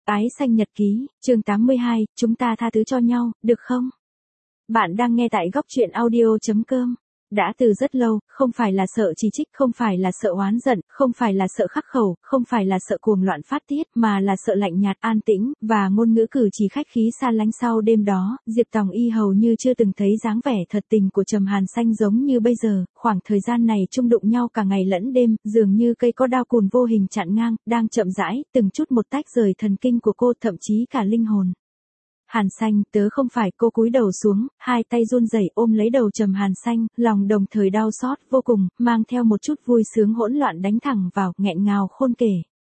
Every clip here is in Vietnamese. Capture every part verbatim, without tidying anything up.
Ái xanh nhật ký, chương tám mươi hai, chúng ta tha thứ cho nhau, được không? Bạn đang nghe tại góc truyện audio chấm com. Đã từ rất lâu, không phải là sợ chỉ trích, không phải là sợ oán giận, không phải là sợ khắc khẩu, không phải là sợ cuồng loạn phát tiết, mà là sợ lạnh nhạt an tĩnh, và ngôn ngữ cử chỉ khách khí xa lánh. Sau đêm đó, Diệp Tòng Y hầu như chưa từng thấy dáng vẻ thật tình của Trầm Hàn Xanh giống như bây giờ, khoảng thời gian này chung đụng nhau cả ngày lẫn đêm, dường như cây có đao cùn vô hình chặn ngang, đang chậm rãi, từng chút một tách rời thần kinh của cô, thậm chí cả linh hồn. Hàn Xanh, tớ không phải. Cô cúi đầu xuống, hai tay run rẩy ôm lấy đầu Trầm Hàn Xanh, lòng đồng thời đau xót vô cùng, mang theo một chút vui sướng hỗn loạn đánh thẳng vào, nghẹn ngào khôn kể.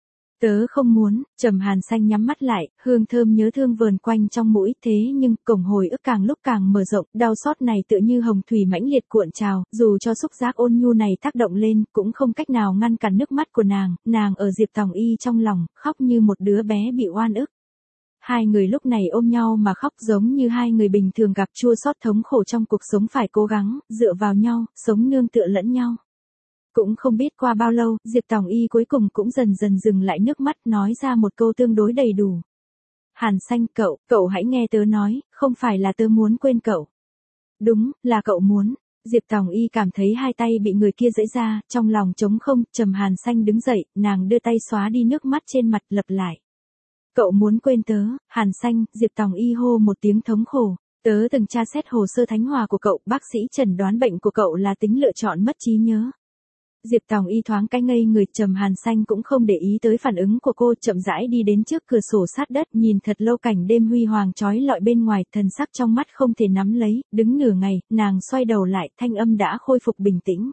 Tớ không muốn. Trầm Hàn Xanh nhắm mắt lại, hương thơm nhớ thương vờn quanh trong mũi, thế nhưng cổng hồi ức càng lúc càng mở rộng, đau xót này tựa như hồng thủy mãnh liệt cuộn trào, dù cho xúc giác ôn nhu này tác động lên, cũng không cách nào ngăn cản nước mắt của nàng, nàng ở Diệp Tòng Y trong lòng, khóc như một đứa bé bị oan ức. Hai người lúc này ôm nhau mà khóc, giống như hai người bình thường gặp chua xót thống khổ trong cuộc sống phải cố gắng, dựa vào nhau, sống nương tựa lẫn nhau. Cũng không biết qua bao lâu, Diệp Tòng Y cuối cùng cũng dần dần dừng lại nước mắt, nói ra một câu tương đối đầy đủ. Hàn Xanh, cậu, cậu hãy nghe tớ nói, không phải là tớ muốn quên cậu. Đúng, là cậu muốn. Diệp Tòng Y cảm thấy hai tay bị người kia giãy ra, trong lòng trống không. Trầm Hàn Xanh đứng dậy, nàng đưa tay xóa đi nước mắt trên mặt, lặp lại. Cậu muốn quên tớ. Hàn Xanh, Diệp Tòng Y hô một tiếng thống khổ. Tớ từng tra xét hồ sơ thánh hòa của cậu, bác sĩ chẩn đoán bệnh của cậu là tính lựa chọn mất trí nhớ. Diệp Tòng Y thoáng cái ngây người. Trầm Hàn Xanh cũng không để ý tới phản ứng của cô, chậm rãi đi đến trước cửa sổ sát đất, nhìn thật lâu cảnh đêm huy hoàng chói lọi bên ngoài, thần sắc trong mắt không thể nắm lấy, đứng nửa ngày, nàng xoay đầu lại, thanh âm đã khôi phục bình tĩnh.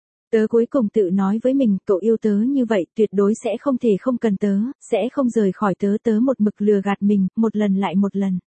Tớ cuối cùng tự nói với mình, cậu yêu tớ như vậy, tuyệt đối sẽ không thể không cần tớ, sẽ không rời khỏi tớ, tớ một mực lừa gạt mình, một lần lại một lần.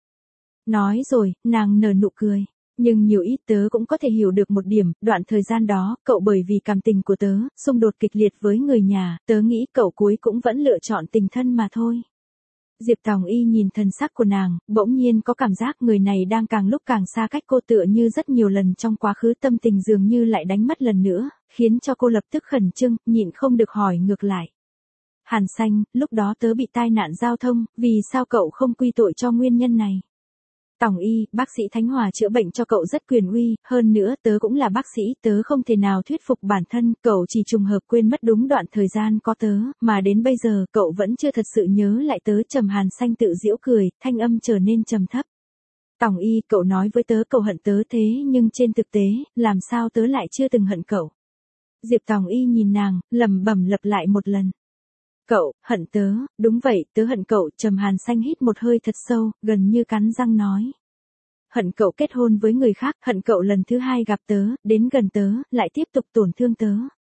Nói rồi, nàng nở nụ cười. Nhưng nhiều ít tớ cũng có thể hiểu được một điểm, đoạn thời gian đó, cậu bởi vì cảm tình của tớ, xung đột kịch liệt với người nhà, tớ nghĩ cậu cuối cũng vẫn lựa chọn tình thân mà thôi. Diệp Tòng Y nhìn thần sắc của nàng, bỗng nhiên có cảm giác người này đang càng lúc càng xa cách cô, tựa như rất nhiều lần trong quá khứ tâm tình dường như lại đánh mất lần nữa, khiến cho cô lập tức khẩn trương, nhịn không được hỏi ngược lại. Hàn Xanh, lúc đó tớ bị tai nạn giao thông, vì sao cậu không quy tội cho nguyên nhân này? Tòng Y, bác sĩ Thánh Hòa chữa bệnh cho cậu rất quyền uy, hơn nữa tớ cũng là bác sĩ, tớ không thể nào thuyết phục bản thân, cậu chỉ trùng hợp quên mất đúng đoạn thời gian có tớ, mà đến bây giờ cậu vẫn chưa thật sự nhớ lại tớ. Trầm Hàn Xanh tự giễu cười, thanh âm trở nên trầm thấp. Tòng Y, cậu nói với tớ cậu hận tớ, thế nhưng trên thực tế, làm sao tớ lại chưa từng hận cậu? Diệp Tòng Y nhìn nàng, lẩm bẩm lặp lại một lần. Cậu, hận tớ, đúng vậy, tớ hận cậu. Trầm Hàn Xanh hít một hơi thật sâu, gần như cắn răng nói. Hận cậu kết hôn với người khác, hận cậu lần thứ hai gặp tớ, đến gần tớ, lại tiếp tục tổn thương tớ.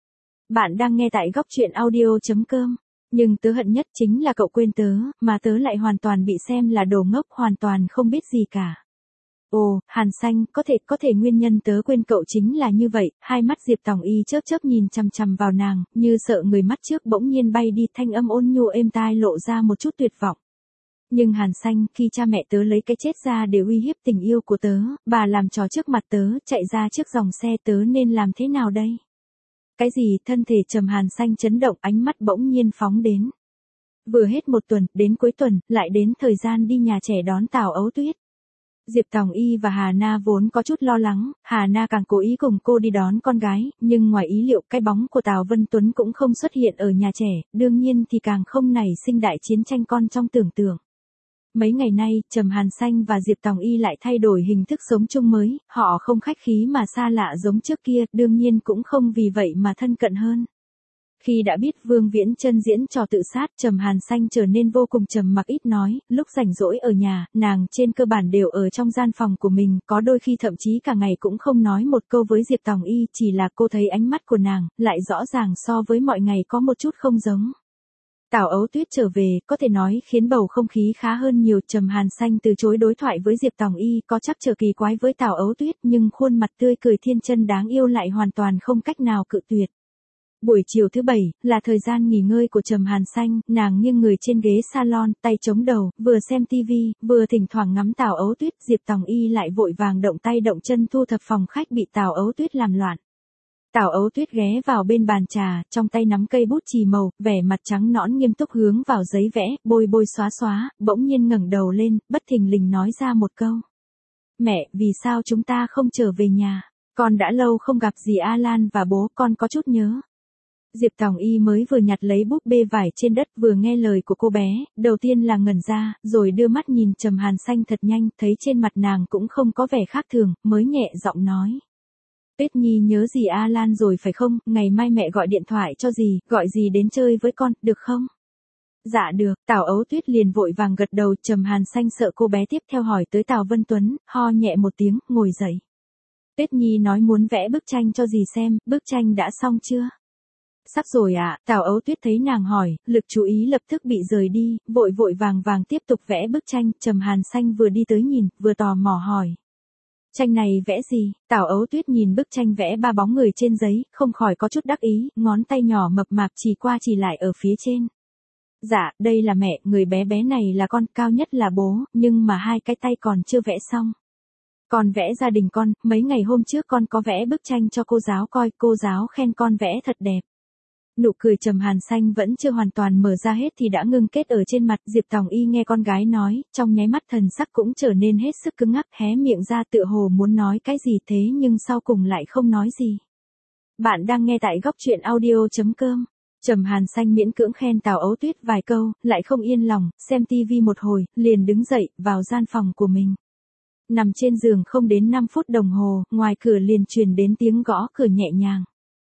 Bạn đang nghe tại góc truyện audio chấm com. Nhưng tớ hận nhất chính là cậu quên tớ, mà tớ lại hoàn toàn bị xem là đồ ngốc, hoàn toàn không biết gì cả. Ồ, Hàn Xanh, có thể, có thể nguyên nhân tớ quên cậu chính là như vậy. Hai mắt Diệp Tòng Y chớp chớp nhìn chằm chằm vào nàng, như sợ người mắt trước bỗng nhiên bay đi, thanh âm ôn nhu êm tai lộ ra một chút tuyệt vọng. Nhưng Hàn Xanh, khi cha mẹ tớ lấy cái chết ra để uy hiếp tình yêu của tớ, bà làm trò trước mặt tớ, chạy ra trước dòng xe, tớ nên làm thế nào đây? Cái gì? Thân thể Trầm Hàn Xanh chấn động, ánh mắt bỗng nhiên phóng đến. Vừa hết một tuần, đến cuối tuần, lại đến thời gian đi nhà trẻ đón Tào Ấu Tuyết. Diệp Tòng Y và Hà Na vốn có chút lo lắng, Hà Na càng cố ý cùng cô đi đón con gái, nhưng ngoài ý liệu cái bóng của Tào Vân Tuấn cũng không xuất hiện ở nhà trẻ, đương nhiên thì càng không nảy sinh đại chiến tranh con trong tưởng tượng. Mấy ngày nay, Trầm Hàn Xanh và Diệp Tòng Y lại thay đổi hình thức sống chung mới, họ không khách khí mà xa lạ giống trước kia, đương nhiên cũng không vì vậy mà thân cận hơn. Khi đã biết Vương Viễn Chân diễn trò tự sát, Trầm Hàn Xanh trở nên vô cùng trầm mặc ít nói, lúc rảnh rỗi ở nhà, nàng trên cơ bản đều ở trong gian phòng của mình, có đôi khi thậm chí cả ngày cũng không nói một câu với Diệp Tòng Y, chỉ là cô thấy ánh mắt của nàng, lại rõ ràng so với mọi ngày có một chút không giống. Tào Ấu Tuyết trở về, có thể nói khiến bầu không khí khá hơn nhiều. Trầm Hàn Xanh từ chối đối thoại với Diệp Tòng Y, có chắc chờ kỳ quái với Tào Ấu Tuyết, nhưng khuôn mặt tươi cười thiên chân đáng yêu lại hoàn toàn không cách nào cự tuyệt. Buổi chiều thứ bảy, là thời gian nghỉ ngơi của Trầm Hàn Xanh, nàng nghiêng người trên ghế salon, tay chống đầu, vừa xem tivi, vừa thỉnh thoảng ngắm Tào Ấu Tuyết. Diệp Tòng Y lại vội vàng động tay động chân thu thập phòng khách bị Tào Ấu Tuyết làm loạn. Tào Ấu Tuyết ghé vào bên bàn trà, trong tay nắm cây bút chì màu, vẻ mặt trắng nõn nghiêm túc hướng vào giấy vẽ, bôi bôi xóa xóa, bỗng nhiên ngẩng đầu lên, bất thình lình nói ra một câu. Mẹ, vì sao chúng ta không trở về nhà? Con đã lâu không gặp dì Alan và bố, con có chút nhớ. Diệp Tòng Y mới vừa nhặt lấy búp bê vải trên đất, vừa nghe lời của cô bé, đầu tiên là ngẩn ra, rồi đưa mắt nhìn Trầm Hàn Xanh thật nhanh, thấy trên mặt nàng cũng không có vẻ khác thường, mới nhẹ giọng nói. Tuyết Nhi nhớ dì Alan rồi phải không, ngày mai mẹ gọi điện thoại cho dì, gọi dì đến chơi với con, được không? Dạ được, Tào Ấu Tuyết liền vội vàng gật đầu. Trầm Hàn Xanh sợ cô bé tiếp theo hỏi tới Tào Vân Tuấn, ho nhẹ một tiếng, ngồi dậy. Tuyết Nhi nói muốn vẽ bức tranh cho dì xem, bức tranh đã xong chưa? Sắp rồi ạ, à, Tào Ấu Tuyết thấy nàng hỏi, lực chú ý lập tức bị rời đi, vội vội vàng vàng tiếp tục vẽ bức tranh. Trầm Hàn Xanh vừa đi tới nhìn, vừa tò mò hỏi. Tranh này vẽ gì? Tào Ấu Tuyết nhìn bức tranh vẽ ba bóng người trên giấy, không khỏi có chút đắc ý, ngón tay nhỏ mập mạp chỉ qua chỉ lại ở phía trên. Dạ, đây là mẹ, người bé bé này là con, cao nhất là bố, nhưng mà hai cái tay còn chưa vẽ xong. Con vẽ gia đình con, mấy ngày hôm trước con có vẽ bức tranh cho cô giáo coi, cô giáo khen con vẽ thật đẹp. Nụ cười Trầm Hàn Xanh vẫn chưa hoàn toàn mở ra hết thì đã ngưng kết ở trên mặt. Diệp Tòng Y nghe con gái nói, trong nháy mắt thần sắc cũng trở nên hết sức cứng ngắc, hé miệng ra tựa hồ muốn nói cái gì thế nhưng sau cùng lại không nói gì. Bạn đang nghe tại góc truyện audio chấm com. Trầm Hàn Xanh miễn cưỡng khen Tào Ấu Tuyết vài câu, lại không yên lòng, xem tivi một hồi, liền đứng dậy, vào gian phòng của mình. Nằm trên giường không đến năm phút đồng hồ, ngoài cửa liền truyền đến tiếng gõ cửa nhẹ nhàng.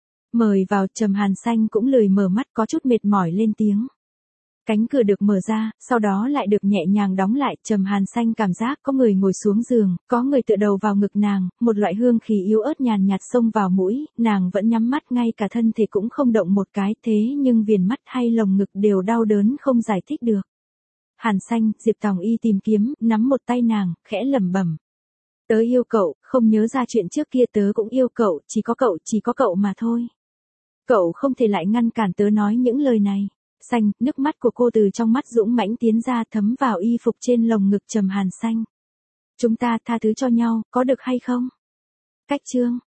Mời vào. Trầm Hàn Xanh cũng lười mở mắt, có chút mệt mỏi lên tiếng. Cánh cửa được mở ra, sau đó lại được nhẹ nhàng đóng lại. Trầm Hàn Xanh cảm giác có người ngồi xuống giường, có người tựa đầu vào ngực nàng, một loại hương khí yếu ớt nhàn nhạt xông vào mũi, nàng vẫn nhắm mắt, ngay cả thân thể cũng không động một cái, thế nhưng viền mắt hay lồng ngực đều đau đớn không giải thích được. Hàn Xanh, Diệp Tòng Y tìm kiếm, nắm một tay nàng, khẽ lẩm bẩm. Tớ yêu cậu, không nhớ ra chuyện trước kia tớ cũng yêu cậu, chỉ có cậu, chỉ có cậu mà thôi. Cậu không thể lại ngăn cản tớ nói những lời này. Xanh, nước mắt của cô từ trong mắt dũng mãnh tiến ra, thấm vào y phục trên lồng ngực Trầm Hàn Xanh. Chúng ta tha thứ cho nhau, có được hay không? Cách chương.